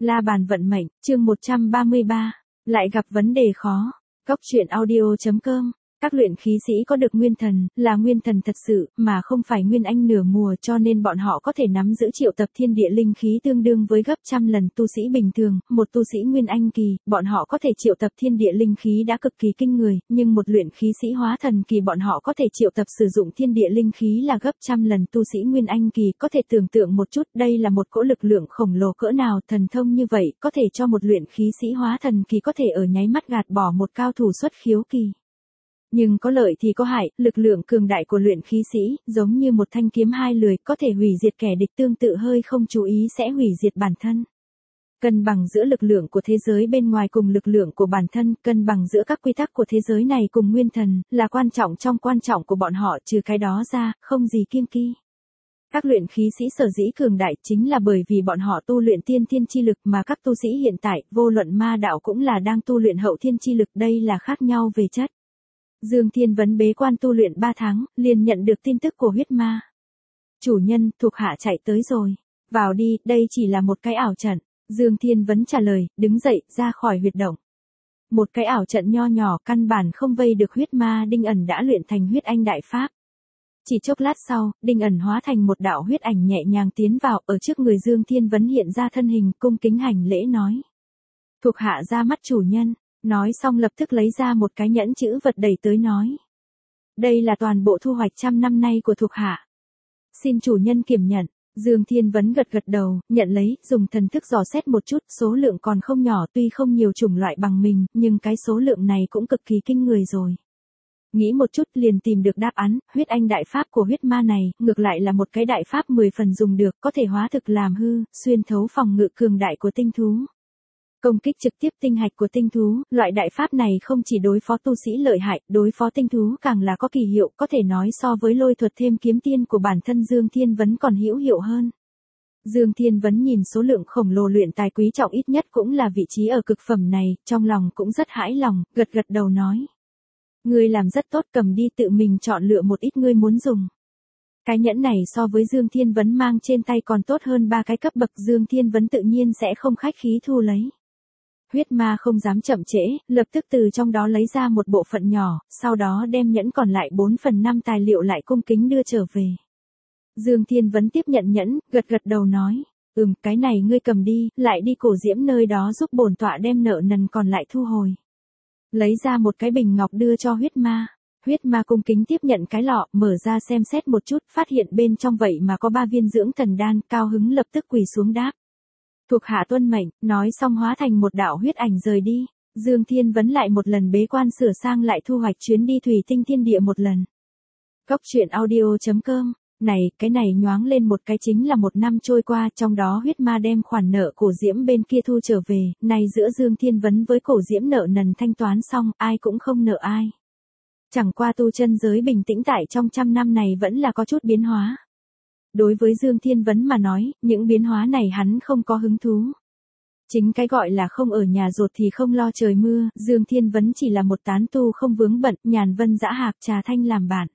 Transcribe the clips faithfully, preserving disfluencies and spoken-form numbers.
La bàn vận mệnh, chương một trăm ba mươi ba. Lại gặp vấn đề khó. Góc truyện audio chấm com. Các luyện khí sĩ có được nguyên thần, là nguyên thần thật sự, mà không phải nguyên anh nửa mùa, cho nên bọn họ có thể nắm giữ triệu tập thiên địa linh khí tương đương với gấp trăm lần tu sĩ bình thường. Một tu sĩ nguyên anh kỳ, bọn họ có thể triệu tập thiên địa linh khí đã cực kỳ kinh người, nhưng một luyện khí sĩ hóa thần kỳ bọn họ có thể triệu tập sử dụng thiên địa linh khí là gấp trăm lần tu sĩ nguyên anh kỳ. Có thể tưởng tượng một chút, đây là một cỗ lực lượng khổng lồ cỡ nào. Thần thông như vậy có thể cho một luyện khí sĩ hóa thần kỳ có thể ở nháy mắt gạt bỏ một cao thủ xuất khiếu kỳ. Nhưng có lợi thì có hại, lực lượng cường đại của luyện khí sĩ, giống như một thanh kiếm hai lưỡi, có thể hủy diệt kẻ địch, tương tự hơi không chú ý sẽ hủy diệt bản thân. Cân bằng giữa lực lượng của thế giới bên ngoài cùng lực lượng của bản thân, cân bằng giữa các quy tắc của thế giới này cùng nguyên thần, là quan trọng trong quan trọng của bọn họ, trừ cái đó ra, không gì kiêng kỵ. Các luyện khí sĩ sở dĩ cường đại chính là bởi vì bọn họ tu luyện tiên thiên chi lực, mà các tu sĩ hiện tại, vô luận ma đạo cũng là đang tu luyện hậu thiên chi lực, đây là khác nhau về chất. Dương Thiên Vấn bế quan tu luyện ba tháng, liền nhận được tin tức của huyết ma. Chủ nhân, thuộc hạ chạy tới rồi. Vào đi, đây chỉ là một cái ảo trận. Dương Thiên Vấn trả lời, đứng dậy, ra khỏi huyệt động. Một cái ảo trận nho nhỏ, căn bản không vây được huyết ma. Đinh Ẩn đã luyện thành huyết anh đại pháp. Chỉ chốc lát sau, Đinh Ẩn hóa thành một đạo huyết ảnh nhẹ nhàng tiến vào, ở trước người Dương Thiên Vấn hiện ra thân hình, cung kính hành lễ nói. Thuộc hạ ra mắt chủ nhân. Nói xong lập tức lấy ra một cái nhẫn chữ vật đẩy tới nói. Đây là toàn bộ thu hoạch trăm năm nay của thuộc hạ. Xin chủ nhân kiểm nhận. Dương Thiên Vấn gật gật đầu, nhận lấy, dùng thần thức dò xét một chút, số lượng còn không nhỏ, tuy không nhiều chủng loại bằng mình, nhưng cái số lượng này cũng cực kỳ kinh người rồi. Nghĩ một chút liền tìm được đáp án, huyết anh đại pháp của huyết ma này, ngược lại là một cái đại pháp mười phần dùng được, có thể hóa thực làm hư, xuyên thấu phòng ngự cường đại của tinh thú. Công kích trực tiếp tinh hạch của tinh thú, loại đại pháp này không chỉ đối phó tu sĩ lợi hại, đối phó tinh thú càng là có kỳ hiệu, có thể nói so với lôi thuật thêm kiếm tiên của bản thân Dương Thiên Vấn còn hữu hiệu hơn. Dương Thiên Vấn nhìn số lượng khổng lồ luyện tài quý trọng ít nhất cũng là vị trí ở cực phẩm này, trong lòng cũng rất hãi lòng, gật gật đầu nói. Ngươi làm rất tốt, cầm đi, tự mình chọn lựa một ít ngươi muốn dùng. Cái nhẫn này so với Dương Thiên Vấn mang trên tay còn tốt hơn ba cái cấp bậc, Dương Thiên Vấn tự nhiên sẽ không khách khí thu lấy. Huyết ma không dám chậm trễ, lập tức từ trong đó lấy ra một bộ phận nhỏ, sau đó đem nhẫn còn lại bốn phần năm tài liệu lại cung kính đưa trở về. Dương Thiên Vấn tiếp nhận nhẫn, gật gật đầu nói, ừm, cái này ngươi cầm đi, lại đi cổ diễm nơi đó giúp bổn tọa đem nợ nần còn lại thu hồi. Lấy ra một cái bình ngọc đưa cho huyết ma. Huyết ma cung kính tiếp nhận cái lọ, mở ra xem xét một chút, phát hiện bên trong vậy mà có ba viên dưỡng thần đan, cao hứng lập tức quỳ xuống đáp. Thuộc hạ tuân mệnh, nói xong hóa thành một đạo huyết ảnh rời đi. Dương Thiên Vấn lại một lần bế quan sửa sang lại thu hoạch chuyến đi thủy tinh thiên địa một lần. Góc truyện audio chấm com. Này, cái này nhoáng lên một cái chính là một năm trôi qua, trong đó huyết ma đem khoản nợ cổ diễm bên kia thu trở về, này giữa Dương Thiên Vấn với cổ diễm nợ nần thanh toán xong, ai cũng không nợ ai. Chẳng qua tu chân giới bình tĩnh tại trong trăm năm này vẫn là có chút biến hóa. Đối với Dương Thiên Vấn mà nói, những biến hóa này hắn không có hứng thú. Chính cái gọi là không ở nhà rột thì không lo trời mưa, Dương Thiên Vấn chỉ là một tán tu không vướng bận, nhàn vân dã hạc trà thanh làm bạn.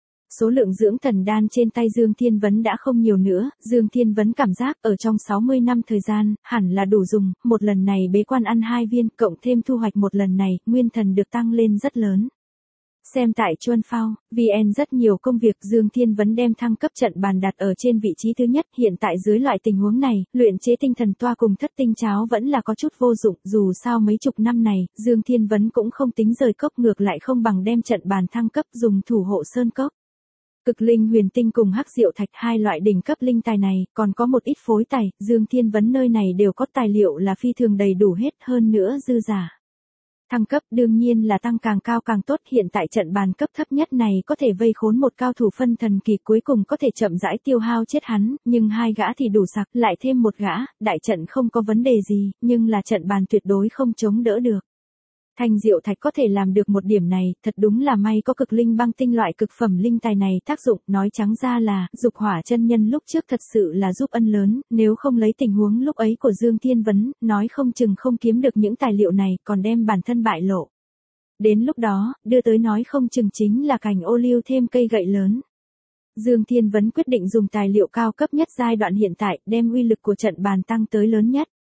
Số lượng dưỡng thần đan trên tay Dương Thiên Vấn đã không nhiều nữa, Dương Thiên Vấn cảm giác ở trong sáu mươi năm thời gian, hẳn là đủ dùng, một lần này bế quan ăn hai viên, cộng thêm thu hoạch một lần này, nguyên thần được tăng lên rất lớn. Xem tại Chuân Phao, vê en rất nhiều công việc, Dương Thiên Vấn đem thăng cấp trận bàn đặt ở trên vị trí thứ nhất, hiện tại dưới loại tình huống này, luyện chế tinh thần toa cùng thất tinh cháo vẫn là có chút vô dụng, dù sao mấy chục năm này, Dương Thiên Vấn cũng không tính rời cốc, ngược lại không bằng đem trận bàn thăng cấp dùng thủ hộ sơn cốc. Cực linh huyền tinh cùng hắc diệu thạch hai loại đỉnh cấp linh tài này, còn có một ít phối tài, Dương Thiên Vấn nơi này đều có tài liệu là phi thường đầy đủ hết, hơn nữa dư giả. Thăng cấp đương nhiên là tăng càng cao càng tốt, hiện tại trận bàn cấp thấp nhất này có thể vây khốn một cao thủ phân thần kỳ, cuối cùng có thể chậm rãi tiêu hao chết hắn, nhưng hai gã thì đủ sặc, lại thêm một gã, đại trận không có vấn đề gì, nhưng là trận bàn tuyệt đối không chống đỡ được. Thanh diệu thạch có thể làm được một điểm này, thật đúng là may có cực linh băng tinh loại cực phẩm linh tài này tác dụng, nói trắng ra là, dục hỏa chân nhân lúc trước thật sự là giúp ân lớn, nếu không lấy tình huống lúc ấy của Dương Thiên Vấn, nói không chừng không kiếm được những tài liệu này, còn đem bản thân bại lộ. Đến lúc đó, đưa tới nói không chừng chính là cành ô liu thêm cây gậy lớn. Dương Thiên Vấn quyết định dùng tài liệu cao cấp nhất giai đoạn hiện tại, đem uy lực của trận bàn tăng tới lớn nhất.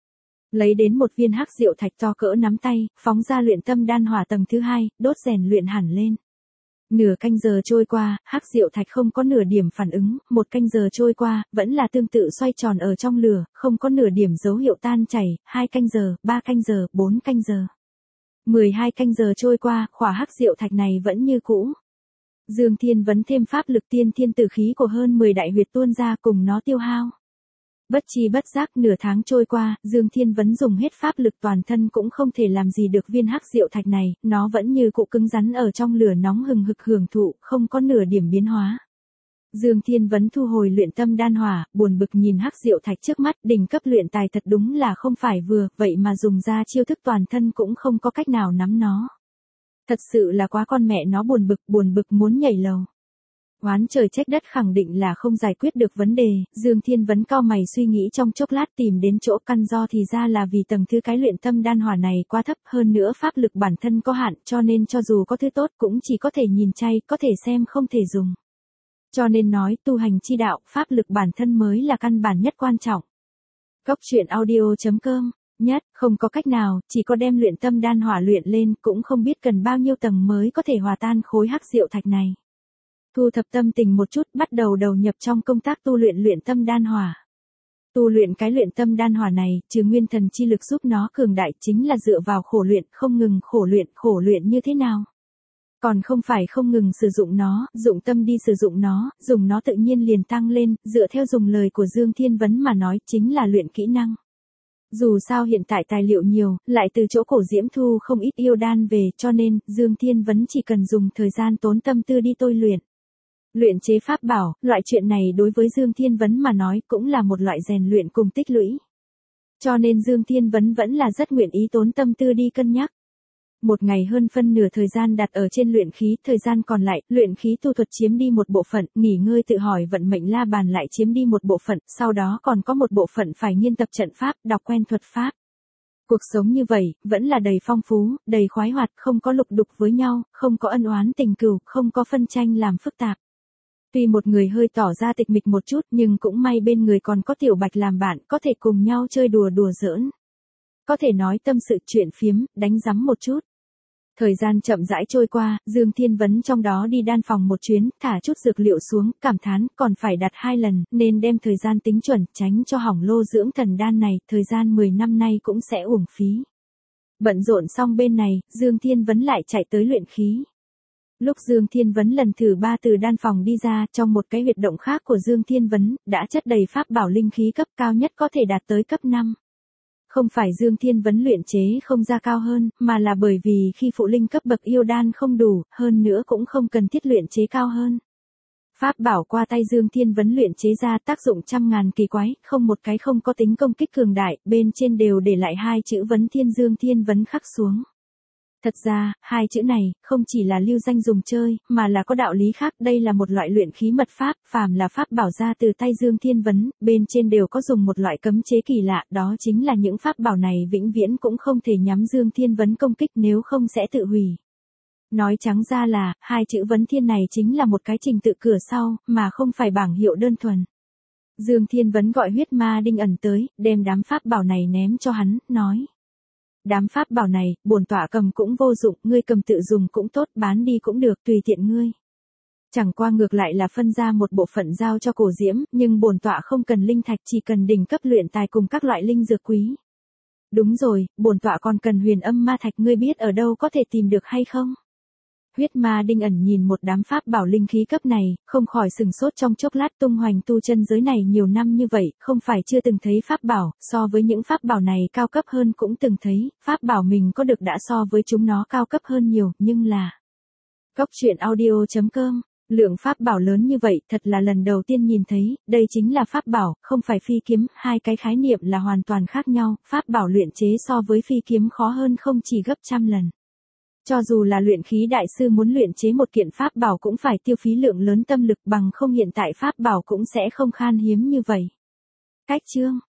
Lấy đến một viên hắc diệu thạch to cỡ nắm tay, phóng ra luyện tâm đan hỏa tầng thứ hai, đốt rèn luyện hẳn lên. Nửa canh giờ trôi qua, hắc diệu thạch không có nửa điểm phản ứng, một canh giờ trôi qua, vẫn là tương tự xoay tròn ở trong lửa, không có nửa điểm dấu hiệu tan chảy, hai canh giờ, ba canh giờ, bốn canh giờ. mười hai canh giờ trôi qua, khỏa hắc diệu thạch này vẫn như cũ. Dương Thiên Vấn thêm pháp lực tiên thiên tử khí của hơn mười đại huyệt tuôn ra cùng nó tiêu hao. Bất chi bất giác nửa tháng trôi qua, Dương Thiên Vấn dùng hết pháp lực toàn thân cũng không thể làm gì được viên hắc diệu thạch này, nó vẫn như cụ cứng rắn ở trong lửa nóng hừng hực hưởng thụ, không có nửa điểm biến hóa. Dương Thiên Vấn thu hồi luyện tâm đan hỏa, buồn bực nhìn hắc diệu thạch trước mắt, đỉnh cấp luyện tài thật đúng là không phải vừa, vậy mà dùng ra chiêu thức toàn thân cũng không có cách nào nắm nó. Thật sự là quá con mẹ nó buồn bực, buồn bực muốn nhảy lầu. Oán trời trách đất khẳng định là không giải quyết được vấn đề, Dương Thiên Vấn cau mày suy nghĩ trong chốc lát tìm đến chỗ căn do thì ra là vì tầng thứ cái luyện tâm đan hỏa này quá thấp, hơn nữa pháp lực bản thân có hạn, cho nên cho dù có thứ tốt cũng chỉ có thể nhìn chay, có thể xem không thể dùng. Cho nên nói tu hành chi đạo, pháp lực bản thân mới là căn bản nhất quan trọng. Cốc truyện audio chấm com Nhất, không có cách nào, chỉ có đem luyện tâm đan hỏa luyện lên, cũng không biết cần bao nhiêu tầng mới có thể hòa tan khối hắc diệu thạch này. Thu thập tâm tình một chút, bắt đầu đầu nhập trong công tác tu luyện luyện tâm đan hỏa. Tu luyện cái luyện tâm đan hỏa này, trừ nguyên thần chi lực giúp nó cường đại chính là dựa vào khổ luyện, không ngừng khổ luyện, khổ luyện như thế nào? Còn không phải không ngừng sử dụng nó, dụng tâm đi sử dụng nó, dùng nó tự nhiên liền tăng lên, dựa theo dùng lời của Dương Thiên Vấn mà nói, chính là luyện kỹ năng. Dù sao hiện tại tài liệu nhiều, lại từ chỗ cổ diễm thu không ít yêu đan về, cho nên, Dương Thiên Vấn chỉ cần dùng thời gian tốn tâm tư đi tôi luyện. Luyện chế pháp bảo, loại chuyện này đối với Dương Thiên Vấn mà nói cũng là một loại rèn luyện cùng tích lũy. Cho nên Dương Thiên Vấn vẫn là rất nguyện ý tốn tâm tư đi cân nhắc. Một ngày hơn phân nửa thời gian đặt ở trên luyện khí, thời gian còn lại, luyện khí tu thuật chiếm đi một bộ phận, nghỉ ngơi tự hỏi vận mệnh la bàn lại chiếm đi một bộ phận, sau đó còn có một bộ phận phải nghiên tập trận pháp, đọc quen thuật pháp. Cuộc sống như vậy, vẫn là đầy phong phú, đầy khoái hoạt, không có lục đục với nhau, không có ân oán tình cừu, không có phân tranh làm phức tạp. Tuy một người hơi tỏ ra tịch mịch một chút nhưng cũng may bên người còn có Tiểu Bạch làm bạn, có thể cùng nhau chơi đùa đùa giỡn. Có thể nói tâm sự chuyện phiếm, đánh rắm một chút. Thời gian chậm rãi trôi qua, Dương Thiên Vấn trong đó đi đan phòng một chuyến, thả chút dược liệu xuống, cảm thán, còn phải đặt hai lần, nên đem thời gian tính chuẩn, tránh cho hỏng lô dưỡng thần đan này, thời gian mười năm nay cũng sẽ uổng phí. Bận rộn xong bên này, Dương Thiên Vấn lại chạy tới luyện khí. Lúc Dương Thiên Vấn lần thứ ba từ đan phòng đi ra, trong một cái huyệt động khác của Dương Thiên Vấn, đã chất đầy pháp bảo linh khí cấp cao nhất có thể đạt tới cấp năm. Không phải Dương Thiên Vấn luyện chế không ra cao hơn, mà là bởi vì khi phụ linh cấp bậc yêu đan không đủ, hơn nữa cũng không cần thiết luyện chế cao hơn. Pháp bảo qua tay Dương Thiên Vấn luyện chế ra tác dụng trăm ngàn kỳ quái, không một cái không có tính công kích cường đại, bên trên đều để lại hai chữ Vấn Thiên Dương Thiên Vấn khắc xuống. Thật ra, hai chữ này, không chỉ là lưu danh dùng chơi, mà là có đạo lý khác, đây là một loại luyện khí mật pháp, phàm là pháp bảo ra từ tay Dương Thiên Vấn, bên trên đều có dùng một loại cấm chế kỳ lạ, đó chính là những pháp bảo này vĩnh viễn cũng không thể nhắm Dương Thiên Vấn công kích nếu không sẽ tự hủy. Nói trắng ra là, hai chữ Vấn Thiên này chính là một cái trình tự cửa sau, mà không phải bảng hiệu đơn thuần. Dương Thiên Vấn gọi huyết ma đinh ẩn tới, đem đám pháp bảo này ném cho hắn, nói. Đám pháp bảo này, bổn tọa cầm cũng vô dụng, ngươi cầm tự dùng cũng tốt, bán đi cũng được, tùy tiện ngươi. Chẳng qua ngược lại là phân ra một bộ phận giao cho cổ diễm, nhưng bổn tọa không cần linh thạch, chỉ cần đỉnh cấp luyện tài cùng các loại linh dược quý. Đúng rồi, bổn tọa còn cần huyền âm ma thạch, ngươi biết ở đâu có thể tìm được hay không? Huyết ma đinh ẩn nhìn một đám pháp bảo linh khí cấp này, không khỏi sừng sốt trong chốc lát, tung hoành tu chân giới này nhiều năm như vậy, không phải chưa từng thấy pháp bảo, so với những pháp bảo này cao cấp hơn cũng từng thấy, pháp bảo mình có được đã so với chúng nó cao cấp hơn nhiều, nhưng là... Cốc truyện audio chấm com Lượng pháp bảo lớn như vậy, thật là lần đầu tiên nhìn thấy, đây chính là pháp bảo, không phải phi kiếm, hai cái khái niệm là hoàn toàn khác nhau, pháp bảo luyện chế so với phi kiếm khó hơn không chỉ gấp trăm lần. Cho dù là luyện khí đại sư muốn luyện chế một kiện pháp bảo cũng phải tiêu phí lượng lớn tâm lực, bằng không hiện tại pháp bảo cũng sẽ không khan hiếm như vậy. Cách chương